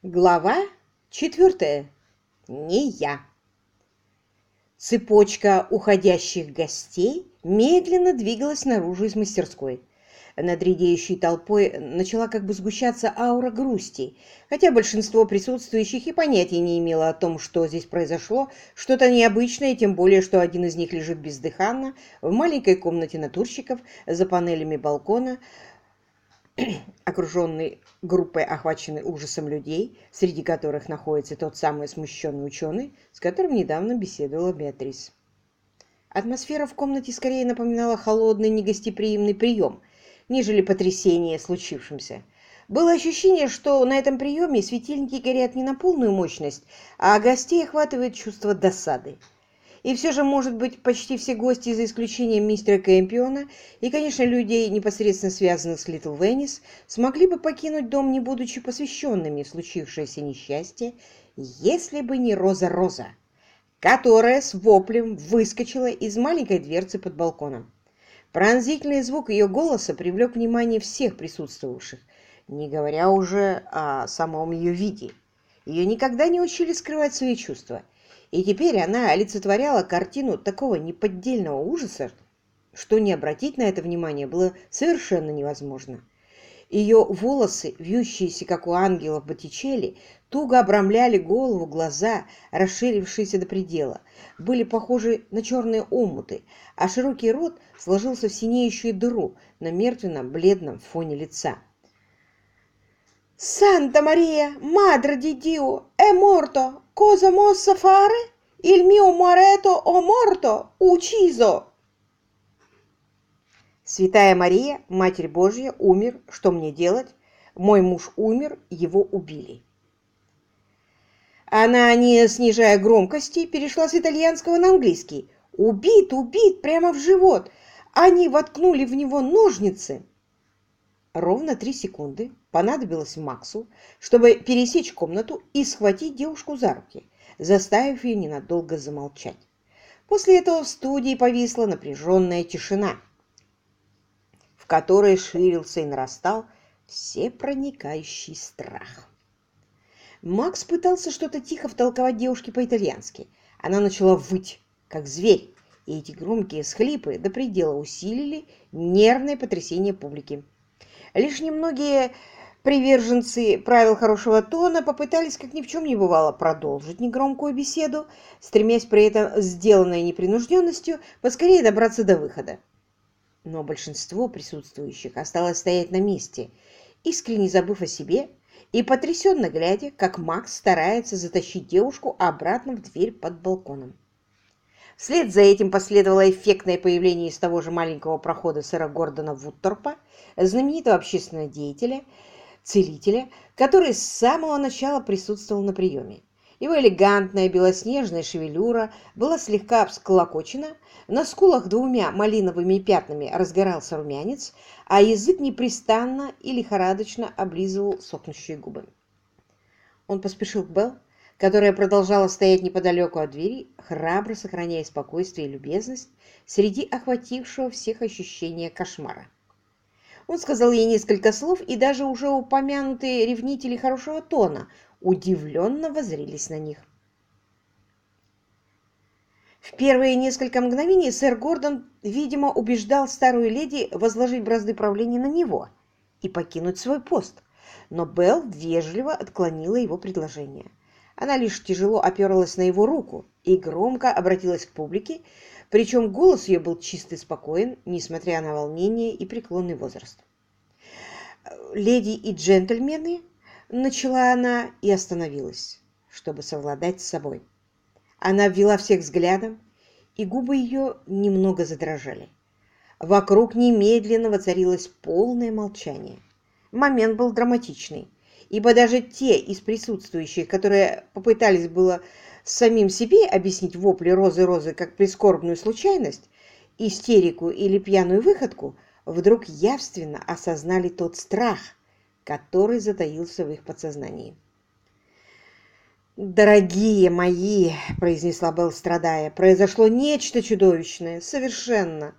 Глава 4. Не я. Цепочка уходящих гостей медленно двигалась наружу из мастерской. Над редеющей толпой начала как бы сгущаться аура грусти, хотя большинство присутствующих и понятия не имело о том, что здесь произошло, что-то необычное, тем более, что один из них лежит бездыханно в маленькой комнате натурщиков за панелями балкона, окруженный группой охваченной ужасом людей, среди которых находится тот самый смущенный ученый, с которым недавно беседовала Беатрис. Атмосфера в комнате скорее напоминала холодный негостеприимный прием, нежели потрясение случившимся. Было ощущение, что на этом приеме светильники горят не на полную мощность, а гостей охватывает чувство досады. И все же, может быть, почти все гости, за исключением мистера Кэмпиона и, конечно, людей, непосредственно связанных с Литл Веннис, смогли бы покинуть дом, не будучи посвященными в случившееся несчастье, если бы не Роза, которая с воплем выскочила из маленькой дверцы под балконом. Пронзительный звук ее голоса привлек внимание всех присутствовавших, не говоря уже о самом ее виде. Ее никогда не учили скрывать свои чувства, и теперь она олицетворяла картину такого неподдельного ужаса, что не обратить на это внимание было совершенно невозможно. Ее волосы, вьющиеся, как у ангелов Боттичелли, туго обрамляли голову, глаза, расширившиеся до предела, были похожи на черные омуты, а широкий рот сложился в синеющую дыру на мертвенно-бледном фоне лица. «Санта Мария, Мадре di Dio, è morto! Cosa mossa fare? Il mio marito è morto! Ucciso!» «Святая Мария, Матерь Божья, умер. Что мне делать? Мой муж умер, его убили». Она, не снижая громкости, перешла с итальянского на английский. «Убит, убит, прямо в живот! Они воткнули в него ножницы!» Ровно 3 секунды понадобилось Максу, чтобы пересечь комнату и схватить девушку за руки, заставив ее ненадолго замолчать. После этого в студии повисла напряженная тишина, в которой ширился и нарастал всепроникающий страх. Макс пытался что-то тихо втолковать девушке по-итальянски. Она начала выть, как зверь, и эти громкие всхлипы до предела усилили нервное потрясение публики. Лишь немногие приверженцы правил хорошего тона попытались, как ни в чем не бывало, продолжить негромкую беседу, стремясь при этом, сделанной непринужденностью, поскорее добраться до выхода. Но большинство присутствующих осталось стоять на месте, искренне забыв о себе и потрясенно глядя, как Макс старается затащить девушку обратно в дверь под балконом. Вслед за этим последовало эффектное появление из того же маленького прохода сэра Гордона Вудторпа, знаменитого общественного деятеля, целителя, который с самого начала присутствовал на приеме. Его элегантная белоснежная шевелюра была слегка всклокочена, на скулах 2 малиновыми пятнами разгорался румянец, а язык непрестанно и лихорадочно облизывал сохнущие губы. Он поспешил к Белл, которая продолжала стоять неподалеку от двери, храбро сохраняя спокойствие и любезность среди охватившего всех ощущения кошмара. Он сказал ей несколько слов, и даже уже упомянутые ревнители хорошего тона удивленно воззрелись на них. В первые несколько мгновений сэр Гордон, видимо, убеждал старую леди возложить бразды правления на него и покинуть свой пост, но Белл вежливо отклонила его предложение. Она лишь тяжело оперлась на его руку и громко обратилась к публике, причем голос ее был чист и спокоен, несмотря на волнение и преклонный возраст. «Леди и джентльмены», — начала она и остановилась, чтобы совладать с собой. Она обвела всех взглядом, и губы ее немного задрожали. Вокруг немедленно воцарилось полное молчание. Момент был драматичный, ибо даже те из присутствующих, которые попытались было самим себе объяснить вопли Розы как прискорбную случайность, истерику или пьяную выходку, вдруг явственно осознали тот страх, который затаился в их подсознании. «Дорогие мои», — произнесла Белл, страдая, — «произошло нечто чудовищное, совершенно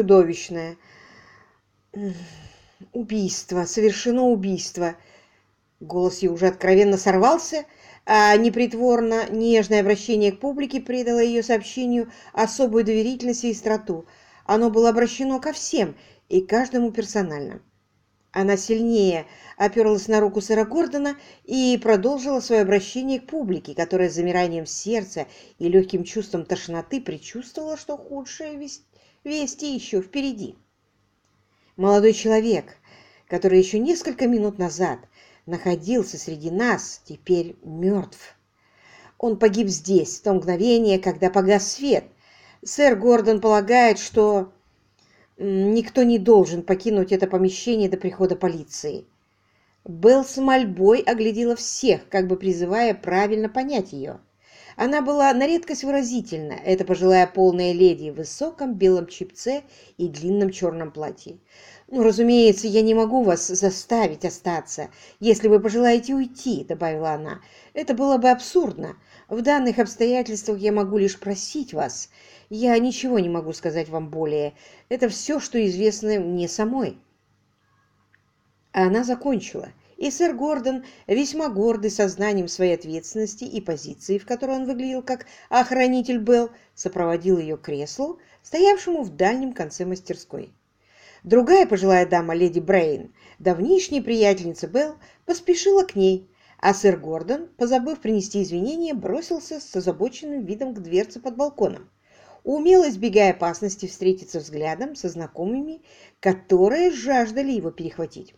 чудовищное. Убийство, совершено убийство. Голос ее уже откровенно сорвался, а непритворно нежное обращение к публике придало ее сообщению особую доверительность и остроту. Оно было обращено ко всем и каждому персонально. Она сильнее оперлась на руку сэра Гордона и продолжила свое обращение к публике, которая с замиранием сердца и легким чувством тошноты предчувствовала, что худшие вести еще впереди. Молодой человек, который еще несколько минут назад находился среди нас, теперь мертв. Он погиб здесь, в то мгновение, когда погас свет. Сэр Гордон полагает, что никто не должен покинуть это помещение до прихода полиции. Белл с мольбой оглядела всех, как бы призывая правильно понять ее. Она была на редкость выразительна, эта пожилая полная леди в высоком белом чепце и длинном черном платье. «Ну, разумеется, я не могу вас заставить остаться, если вы пожелаете уйти», — добавила она. «Это было бы абсурдно. В данных обстоятельствах я могу лишь просить вас. Я ничего не могу сказать вам более. Это все, что известно мне самой». Она закончила, и сэр Гордон, весьма гордый сознанием своей ответственности и позиции, в которой он выглядел как охранитель Белл, сопроводил ее к креслу, стоявшему в дальнем конце мастерской. Другая пожилая дама, леди Брейн, давнишняя приятельница Белл, поспешила к ней, а сэр Гордон, позабыв принести извинения, бросился с озабоченным видом к дверце под балконом, умело избегая опасности встретиться взглядом со знакомыми, которые жаждали его перехватить.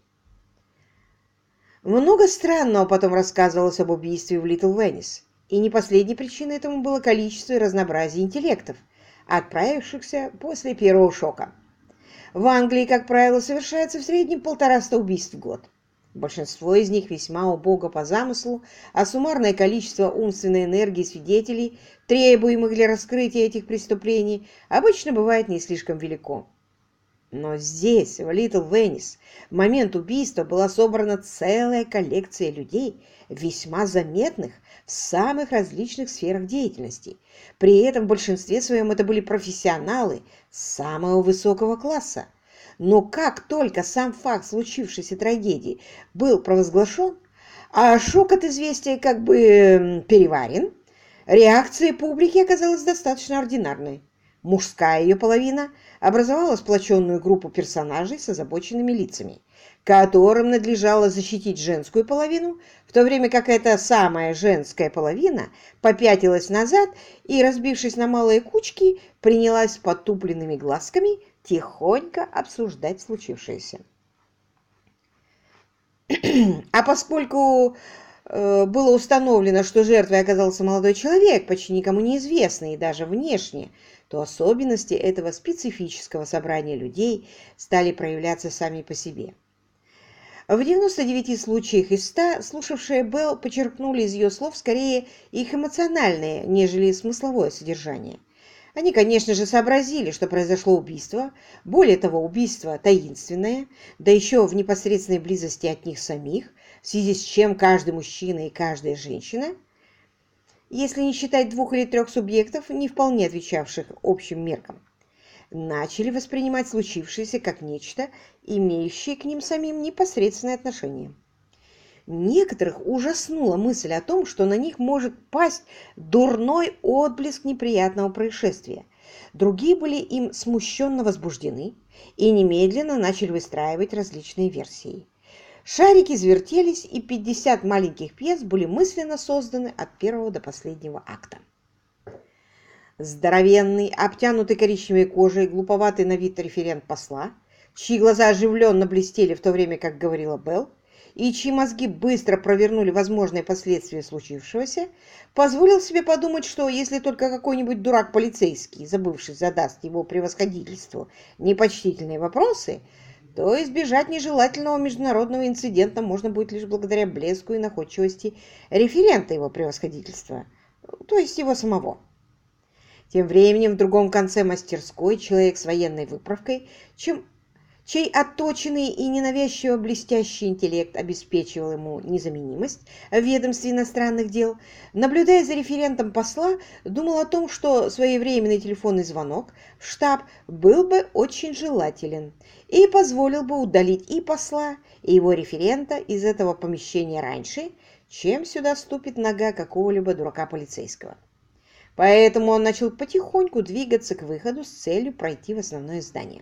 Много странного потом рассказывалось об убийстве в Литл Веннис, и не последней причиной этому было количество и разнообразие интеллектов, отправившихся после первого шока. В Англии, как правило, совершается в среднем 150 убийств в год. Большинство из них весьма убого по замыслу, а суммарное количество умственной энергии свидетелей, требуемых для раскрытия этих преступлений, обычно бывает не слишком велико. Но здесь, в Литл Веннис, в момент убийства была собрана целая коллекция людей, весьма заметных в самых различных сферах деятельности. При этом в большинстве своем это были профессионалы самого высокого класса. Но как только сам факт случившейся трагедии был провозглашен, а шок от известия как бы переварен, реакция публики оказалась достаточно ординарной. Мужская ее половина образовала сплоченную группу персонажей с озабоченными лицами, которым надлежало защитить женскую половину, в то время как эта самая женская половина попятилась назад и, разбившись на малые кучки, принялась с потупленными глазками тихонько обсуждать случившееся. А поскольку было установлено, что жертвой оказался молодой человек, почти никому неизвестный, и даже внешне, то особенности этого специфического собрания людей стали проявляться сами по себе. В 99 случаях из 100 слушавшие Белл почерпнули из ее слов скорее их эмоциональное, нежели смысловое содержание. Они, конечно же, сообразили, что произошло убийство, более того, убийство таинственное, да еще в непосредственной близости от них самих, в связи с чем каждый мужчина и каждая женщина, если не считать 2 или 3 субъектов, не вполне отвечавших общим меркам, начали воспринимать случившееся как нечто, имеющее к ним самим непосредственное отношение. Некоторых ужаснула мысль о том, что на них может пасть дурной отблеск неприятного происшествия. Другие были им смущенно возбуждены и немедленно начали выстраивать различные версии. Шарики завертелись, и 50 маленьких пьес были мысленно созданы от первого до последнего акта. Здоровенный, обтянутый коричневой кожей, глуповатый на вид референт посла, чьи глаза оживленно блестели в то время, как говорила Белл, и чьи мозги быстро провернули возможные последствия случившегося, позволил себе подумать, что если только какой-нибудь дурак полицейский, забывший, задаст его превосходительству непочтительные вопросы, то избежать нежелательного международного инцидента можно будет лишь благодаря блеску и находчивости референта его превосходительства, то есть его самого. Тем временем в другом конце мастерской человек с военной выправкой, чем чей отточенный и ненавязчиво блестящий интеллект обеспечивал ему незаменимость в ведомстве иностранных дел, наблюдая за референтом посла, думал о том, что своевременный телефонный звонок в штаб был бы очень желателен и позволил бы удалить и посла, и его референта из этого помещения раньше, чем сюда ступит нога какого-либо дурака полицейского. Поэтому он начал потихоньку двигаться к выходу с целью пройти в основное здание.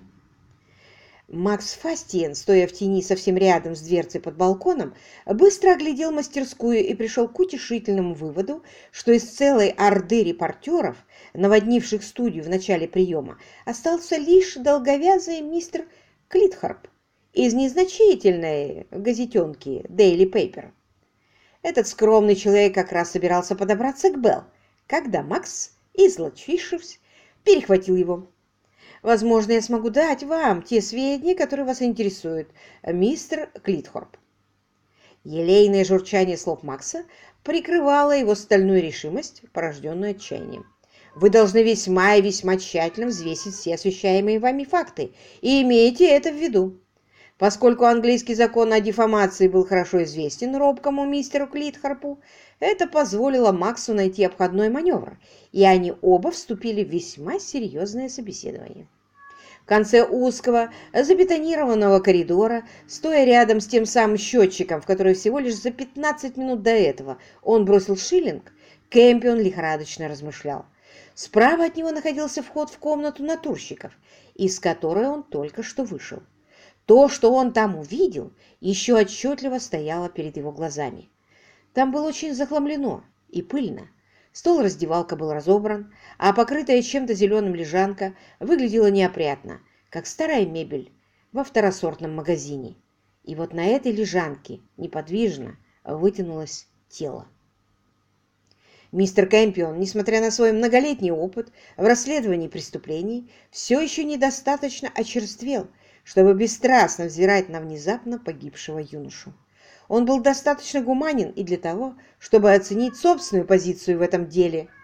Макс Фастиен, стоя в тени совсем рядом с дверцей под балконом, быстро оглядел мастерскую и пришел к утешительному выводу, что из целой орды репортеров, наводнивших студию в начале приема, остался лишь долговязый мистер Клитхарп из незначительной газетенки Daily Paper. Этот скромный человек как раз собирался подобраться к Белл, когда Макс, изловчившись, перехватил его. «Возможно, я смогу дать вам те сведения, которые вас интересуют, мистер Клитхорп». Елейное журчание слов Макса прикрывало его стальную решимость, порожденную отчаянием. «Вы должны весьма и весьма тщательно взвесить все освещаемые вами факты, и имейте это в виду. Поскольку английский закон о дефамации был хорошо известен робкому мистеру Клитхорпу, это позволило Максу найти обходной маневр, и они оба вступили в весьма серьезное собеседование. В конце узкого, забетонированного коридора, стоя рядом с тем самым счетчиком, в который всего лишь за 15 минут до этого он бросил шиллинг, Кэмпион лихорадочно размышлял. Справа от него находился вход в комнату натурщиков, из которой он только что вышел. То, что он там увидел, еще отчетливо стояло перед его глазами. Там было очень захламлено и пыльно. Стол-раздевалка был разобран, а покрытая чем-то зеленым лежанка выглядела неопрятно, как старая мебель во второсортном магазине. И вот на этой лежанке неподвижно вытянулось тело. Мистер Кэмпион, несмотря на свой многолетний опыт в расследовании преступлений, все еще недостаточно очерствел, чтобы бесстрастно взирать на внезапно погибшего юношу. Он был достаточно гуманен и для того, чтобы оценить собственную позицию в этом деле,